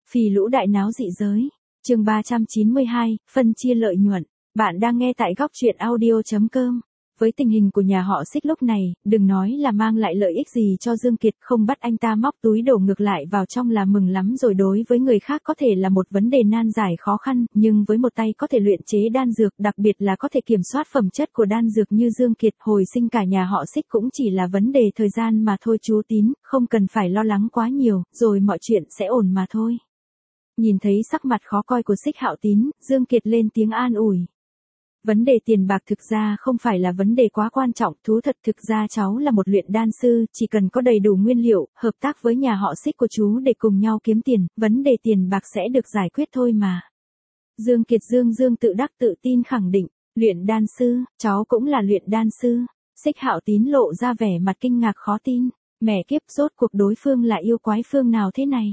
Phì lũ đại náo dị giới. Chương 392, phân chia lợi nhuận. Bạn đang nghe tại góc truyện audio.com. Với tình hình của nhà họ Xích lúc này, đừng nói là mang lại lợi ích gì cho Dương Kiệt, không bắt anh ta móc túi đổ ngược lại vào trong là mừng lắm rồi. Đối với người khác có thể là một vấn đề nan giải khó khăn, nhưng với một tay có thể luyện chế đan dược, đặc biệt là có thể kiểm soát phẩm chất của đan dược như Dương Kiệt, hồi sinh cả nhà họ Xích cũng chỉ là vấn đề thời gian mà thôi chú Tín, không cần phải lo lắng quá nhiều, rồi mọi chuyện sẽ ổn mà thôi. Nhìn thấy sắc mặt khó coi của Xích Hạo Tín, Dương Kiệt lên tiếng an ủi. Vấn đề tiền bạc thực ra không phải là vấn đề quá quan trọng, thú thật thực ra cháu là một luyện đan sư, chỉ cần có đầy đủ nguyên liệu, hợp tác với nhà họ Xích của chú để cùng nhau kiếm tiền, vấn đề tiền bạc sẽ được giải quyết thôi mà. Dương Kiệt dương tự đắc tự tin khẳng định, luyện đan sư, cháu cũng là luyện đan sư. Xích Hạo Tín lộ ra vẻ mặt kinh ngạc khó tin, mẹ kiếp, rốt cuộc đối phương là yêu quái phương nào thế này.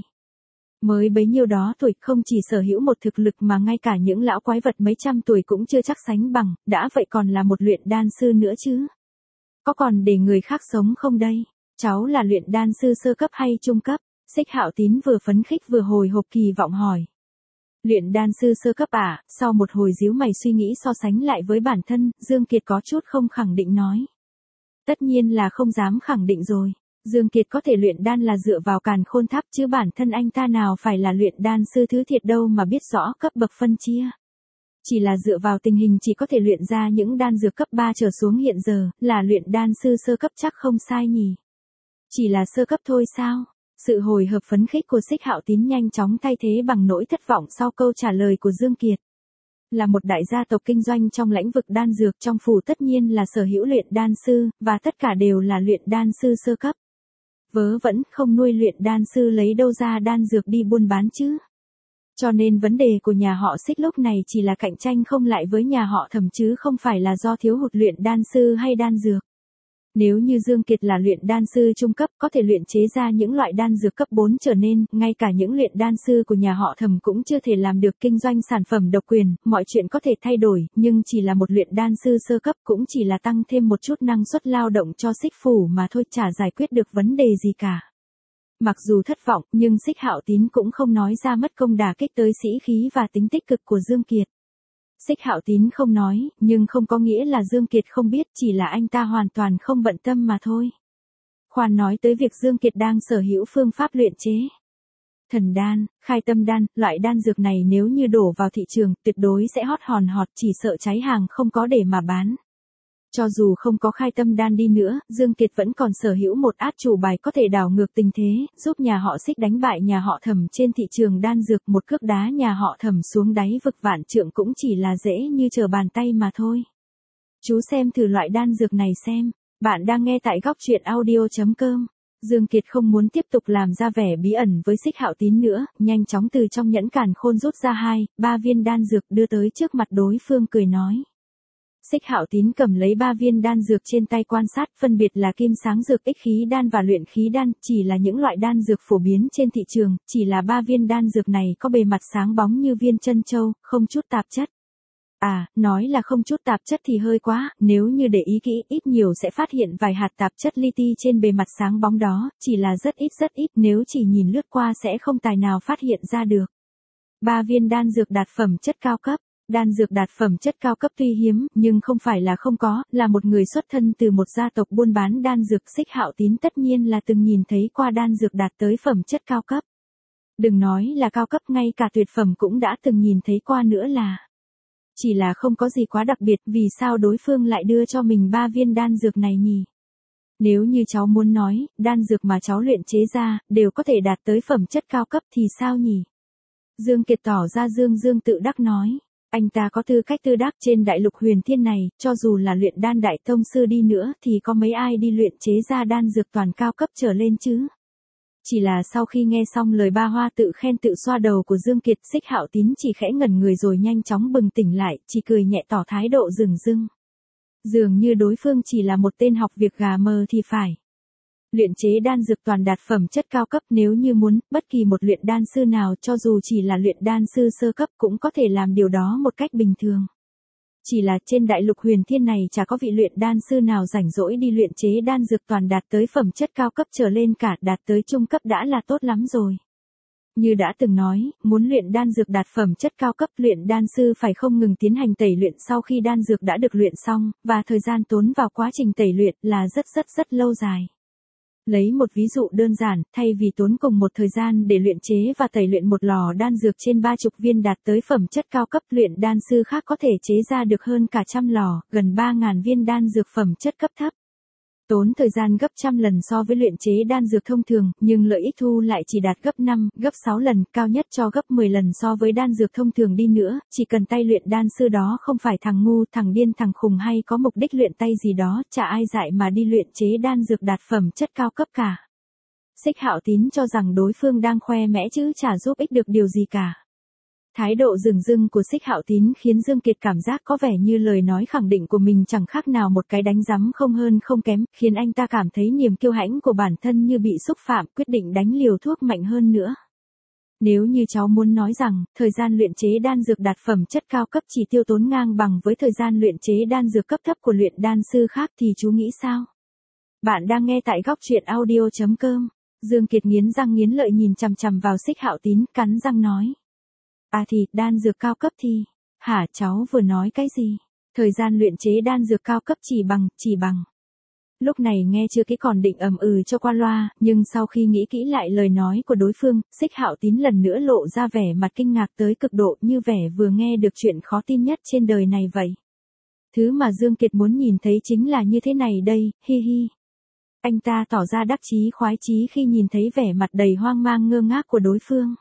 Mới bấy nhiêu đó tuổi, không chỉ sở hữu một thực lực mà ngay cả những lão quái vật mấy trăm tuổi cũng chưa chắc sánh bằng, đã vậy còn là một luyện đan sư nữa chứ. Có còn để người khác sống không đây? Cháu là luyện đan sư sơ cấp hay trung cấp? Xích Hạo Tín vừa phấn khích vừa hồi hộp kỳ vọng hỏi. Luyện đan sư sơ cấp à? Sau một hồi díu mày suy nghĩ so sánh lại với bản thân, Dương Kiệt có chút không khẳng định nói. Tất nhiên là không dám khẳng định rồi. Dương Kiệt có thể luyện đan là dựa vào Càn Khôn Tháp chứ bản thân anh ta nào phải là luyện đan sư thứ thiệt đâu mà biết rõ cấp bậc phân chia. Chỉ là dựa vào tình hình chỉ có thể luyện ra những đan dược cấp 3 trở xuống hiện giờ, là luyện đan sư sơ cấp chắc không sai nhỉ. Chỉ là sơ cấp thôi sao? Sự hồi hộp phấn khích của Xích Hạo Tín nhanh chóng thay thế bằng nỗi thất vọng sau câu trả lời của Dương Kiệt. Là một đại gia tộc kinh doanh trong lĩnh vực đan dược, trong phủ tất nhiên là sở hữu luyện đan sư, và tất cả đều là luyện đan sư sơ cấp. Vớ vẩn, không nuôi luyện đan sư lấy đâu ra đan dược đi buôn bán chứ. Cho nên vấn đề của nhà họ Xích lúc này chỉ là cạnh tranh không lại với nhà họ Thẩm chứ không phải là do thiếu hụt luyện đan sư hay đan dược. Nếu như Dương Kiệt là luyện đan sư trung cấp có thể luyện chế ra những loại đan dược cấp 4 trở nên, ngay cả những luyện đan sư của nhà họ Thẩm cũng chưa thể làm được kinh doanh sản phẩm độc quyền, mọi chuyện có thể thay đổi, nhưng chỉ là một luyện đan sư sơ cấp cũng chỉ là tăng thêm một chút năng suất lao động cho Xích phủ mà thôi, chả giải quyết được vấn đề gì cả. Mặc dù thất vọng, nhưng Xích Hạo Tín cũng không nói ra mất công đả kích tới sĩ khí và tính tích cực của Dương Kiệt. Xích Hạo Tín không nói, nhưng không có nghĩa là Dương Kiệt không biết, chỉ là anh ta hoàn toàn không bận tâm mà thôi. Khoan nói tới việc Dương Kiệt đang sở hữu phương pháp luyện chế thần đan, khai tâm đan, loại đan dược này nếu như đổ vào thị trường, tuyệt đối sẽ hot hòn hot, chỉ sợ cháy hàng không có để mà bán. Cho dù không có khai tâm đan đi nữa, Dương Kiệt vẫn còn sở hữu một át chủ bài có thể đảo ngược tình thế, giúp nhà họ Xích đánh bại nhà họ Thẩm trên thị trường đan dược, một cước đá nhà họ Thẩm xuống đáy vực vạn trượng cũng chỉ là dễ như trở bàn tay mà thôi. Chú xem thử loại đan dược này xem. Bạn đang nghe tại góc truyện audio.com. Dương Kiệt không muốn tiếp tục làm ra vẻ bí ẩn với Xích Hạo Tín nữa, nhanh chóng từ trong nhẫn càn khôn rút ra 2-3 viên đan dược đưa tới trước mặt đối phương cười nói. Xích Hạo Tín cầm lấy 3 viên đan dược trên tay quan sát, phân biệt là kim sáng dược, ích khí đan và luyện khí đan, chỉ là những loại đan dược phổ biến trên thị trường, chỉ là 3 viên đan dược này có bề mặt sáng bóng như viên chân châu, không chút tạp chất. À, nói là không chút tạp chất thì hơi quá, nếu như để ý kỹ, ít nhiều sẽ phát hiện vài hạt tạp chất li ti trên bề mặt sáng bóng đó, chỉ là rất ít, nếu chỉ nhìn lướt qua sẽ không tài nào phát hiện ra được. 3 viên đan dược đạt phẩm chất cao cấp. Đan dược đạt phẩm chất cao cấp tuy hiếm, nhưng không phải là không có, là một người xuất thân từ một gia tộc buôn bán đan dược, Xích Hạo Tín tất nhiên là từng nhìn thấy qua đan dược đạt tới phẩm chất cao cấp. Đừng nói là cao cấp, ngay cả tuyệt phẩm cũng đã từng nhìn thấy qua nữa là. Chỉ là không có gì quá đặc biệt, vì sao đối phương lại đưa cho mình 3 viên đan dược này nhỉ? Nếu như cháu muốn nói, đan dược mà cháu luyện chế ra, đều có thể đạt tới phẩm chất cao cấp thì sao nhỉ? Dương Kiệt tỏ ra dương tự đắc nói. Anh ta có tư cách tự đắc trên đại lục huyền thiên này, cho dù là luyện đan đại tông sư đi nữa thì có mấy ai đi luyện chế ra đan dược toàn cao cấp trở lên chứ. Chỉ là sau khi nghe xong lời ba hoa tự khen tự xoa đầu của Dương Kiệt, Xích Hạo Tín chỉ khẽ ngẩn người rồi nhanh chóng bừng tỉnh lại, chỉ cười nhẹ tỏ thái độ dửng. Dường như đối phương chỉ là một tên học việc gà mờ thì phải. Luyện chế đan dược toàn đạt phẩm chất cao cấp, nếu như muốn, bất kỳ một luyện đan sư nào cho dù chỉ là luyện đan sư sơ cấp cũng có thể làm điều đó một cách bình thường. Chỉ là trên đại lục huyền thiên này chả có vị luyện đan sư nào rảnh rỗi đi luyện chế đan dược toàn đạt tới phẩm chất cao cấp trở lên cả, đạt tới trung cấp đã là tốt lắm rồi. Như đã từng nói, muốn luyện đan dược đạt phẩm chất cao cấp, luyện đan sư phải không ngừng tiến hành tẩy luyện sau khi đan dược đã được luyện xong, và thời gian tốn vào quá trình tẩy luyện là rất lâu dài. Lấy một ví dụ đơn giản, thay vì tốn cùng một thời gian để luyện chế và tẩy luyện một lò đan dược trên 30 viên đạt tới phẩm chất cao cấp, luyện đan sư khác có thể chế ra được hơn cả trăm lò, gần 3.000 viên đan dược phẩm chất cấp thấp. Tốn thời gian gấp trăm lần so với luyện chế đan dược thông thường, nhưng lợi ích thu lại chỉ đạt gấp 5, gấp 6 lần, cao nhất cho gấp 10 lần so với đan dược thông thường đi nữa, chỉ cần tay luyện đan sư đó không phải thằng ngu, thằng điên, thằng khùng hay có mục đích luyện tay gì đó, chả ai dại mà đi luyện chế đan dược đạt phẩm chất cao cấp cả. Xích Hạo Tín cho rằng đối phương đang khoe mẽ chứ chả giúp ích được điều gì cả. Thái độ dửng dưng của Xích Hạo Tín khiến Dương Kiệt cảm giác có vẻ như lời nói khẳng định của mình chẳng khác nào một cái đánh giấm không hơn không kém, khiến anh ta cảm thấy niềm kiêu hãnh của bản thân như bị xúc phạm, quyết định đánh liều thuốc mạnh hơn nữa. Nếu như cháu muốn nói rằng, thời gian luyện chế đan dược đạt phẩm chất cao cấp chỉ tiêu tốn ngang bằng với thời gian luyện chế đan dược cấp thấp của luyện đan sư khác thì chú nghĩ sao? Bạn đang nghe tại góc truyện audio.com. Dương Kiệt nghiến răng nghiến lợi nhìn chằm chằm vào Xích Hạo Tín, cắn răng nói. À thì, đan dược cao cấp thì, hả cháu vừa nói cái gì? Thời gian luyện chế đan dược cao cấp chỉ bằng. Lúc này nghe chưa kỹ còn định ầm cho qua loa, nhưng sau khi nghĩ kỹ lại lời nói của đối phương, Xích Hạo Tín lần nữa lộ ra vẻ mặt kinh ngạc tới cực độ, như vẻ vừa nghe được chuyện khó tin nhất trên đời này vậy. Thứ mà Dương Kiệt muốn nhìn thấy chính là như thế này đây, hi hi. Anh ta tỏ ra đắc chí khoái chí khi nhìn thấy vẻ mặt đầy hoang mang ngơ ngác của đối phương.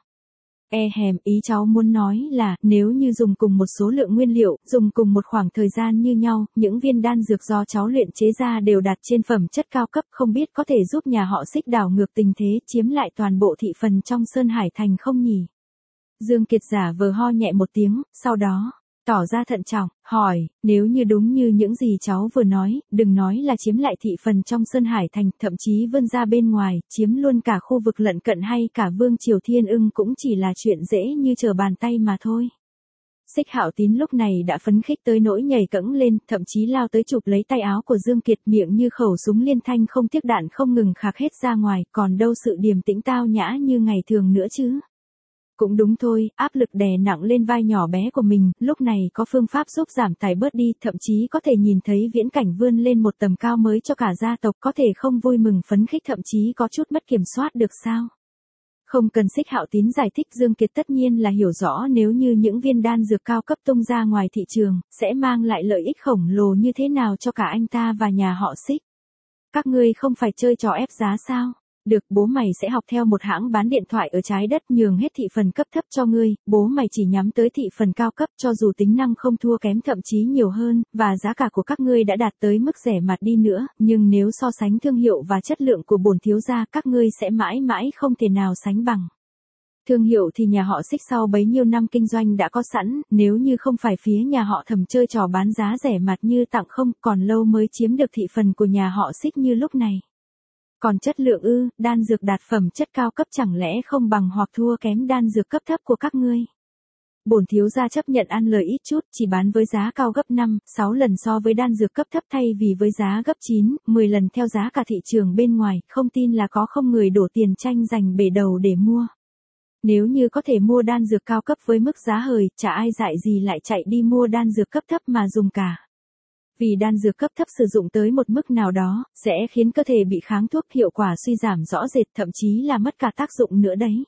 Ý cháu muốn nói là, nếu như dùng cùng một số lượng nguyên liệu, dùng cùng một khoảng thời gian như nhau, những viên đan dược do cháu luyện chế ra đều đạt trên phẩm chất cao cấp, không biết có thể giúp nhà họ Xích đảo ngược tình thế, chiếm lại toàn bộ thị phần trong Sơn Hải Thành không nhỉ? Dương Kiệt giả vờ ho nhẹ một tiếng, sau đó tỏ ra thận trọng, hỏi, nếu như đúng như những gì cháu vừa nói, đừng nói là chiếm lại thị phần trong Sơn Hải Thành, thậm chí vươn ra bên ngoài, chiếm luôn cả khu vực lân cận hay cả Vương Triều Thiên Ưng cũng chỉ là chuyện dễ như trở bàn tay mà thôi. Xích Hạo Tín lúc này đã phấn khích tới nỗi nhảy cẫng lên, thậm chí lao tới chụp lấy tay áo của Dương Kiệt, miệng như khẩu súng liên thanh không tiếc đạn không ngừng khạc hết ra ngoài, còn đâu sự điềm tĩnh tao nhã như ngày thường nữa chứ. Cũng đúng thôi, áp lực đè nặng lên vai nhỏ bé của mình, lúc này có phương pháp giúp giảm tải bớt đi, thậm chí có thể nhìn thấy viễn cảnh vươn lên một tầm cao mới cho cả gia tộc, có thể không vui mừng phấn khích, thậm chí có chút mất kiểm soát được sao? Không cần Xích Hạo Tín giải thích, Dương Kiệt tất nhiên là hiểu rõ nếu như những viên đan dược cao cấp tung ra ngoài thị trường, sẽ mang lại lợi ích khổng lồ như thế nào cho cả anh ta và nhà họ Xích. Các ngươi không phải chơi trò ép giá sao? Được, bố mày sẽ học theo một hãng bán điện thoại ở trái đất nhường hết thị phần cấp thấp cho ngươi, bố mày chỉ nhắm tới thị phần cao cấp cho dù tính năng không thua kém thậm chí nhiều hơn, và giá cả của các ngươi đã đạt tới mức rẻ mạt đi nữa, nhưng nếu so sánh thương hiệu và chất lượng của bổn thiếu gia các ngươi sẽ mãi mãi không thể nào sánh bằng. Thương hiệu thì nhà họ Xích sau bấy nhiêu năm kinh doanh đã có sẵn, nếu như không phải phía nhà họ Thẩm chơi trò bán giá rẻ mạt như tặng không, còn lâu mới chiếm được thị phần của nhà họ Xích như lúc này. Còn chất lượng đan dược đạt phẩm chất cao cấp chẳng lẽ không bằng hoặc thua kém đan dược cấp thấp của các ngươi? Bổn thiếu gia chấp nhận ăn lời ít chút, chỉ bán với giá cao gấp 5, 6 lần so với đan dược cấp thấp thay vì với giá gấp 9, 10 lần theo giá cả thị trường bên ngoài, không tin là có không người đổ tiền tranh giành bể đầu để mua. Nếu như có thể mua đan dược cao cấp với mức giá hời, chả ai dại gì lại chạy đi mua đan dược cấp thấp mà dùng cả. Vì đan dược cấp thấp sử dụng tới một mức nào đó, sẽ khiến cơ thể bị kháng thuốc, hiệu quả suy giảm rõ rệt, thậm chí là mất cả tác dụng nữa đấy.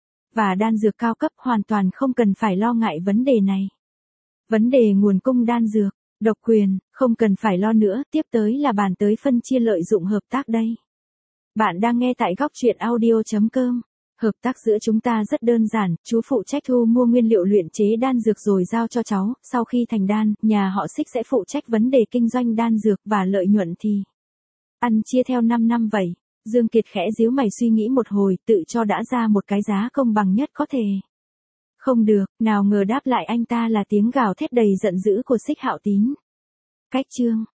Và đan dược cao cấp hoàn toàn không cần phải lo ngại vấn đề này. Vấn đề nguồn cung đan dược, độc quyền, không cần phải lo nữa, tiếp tới là bàn tới phân chia lợi dụng hợp tác đây. Bạn đang nghe tại góc truyện audio.com. Hợp tác giữa chúng ta rất đơn giản, chú phụ trách thu mua nguyên liệu luyện chế đan dược rồi giao cho cháu, sau khi thành đan, nhà họ Xích sẽ phụ trách vấn đề kinh doanh đan dược và lợi nhuận thì ăn chia theo 5 năm vậy. Dương Kiệt khẽ díu mày suy nghĩ một hồi, tự cho đã ra một cái giá công bằng nhất có thể. Không được, nào ngờ đáp lại anh ta là tiếng gào thét đầy giận dữ của Xích Hạo Tín. Cách chương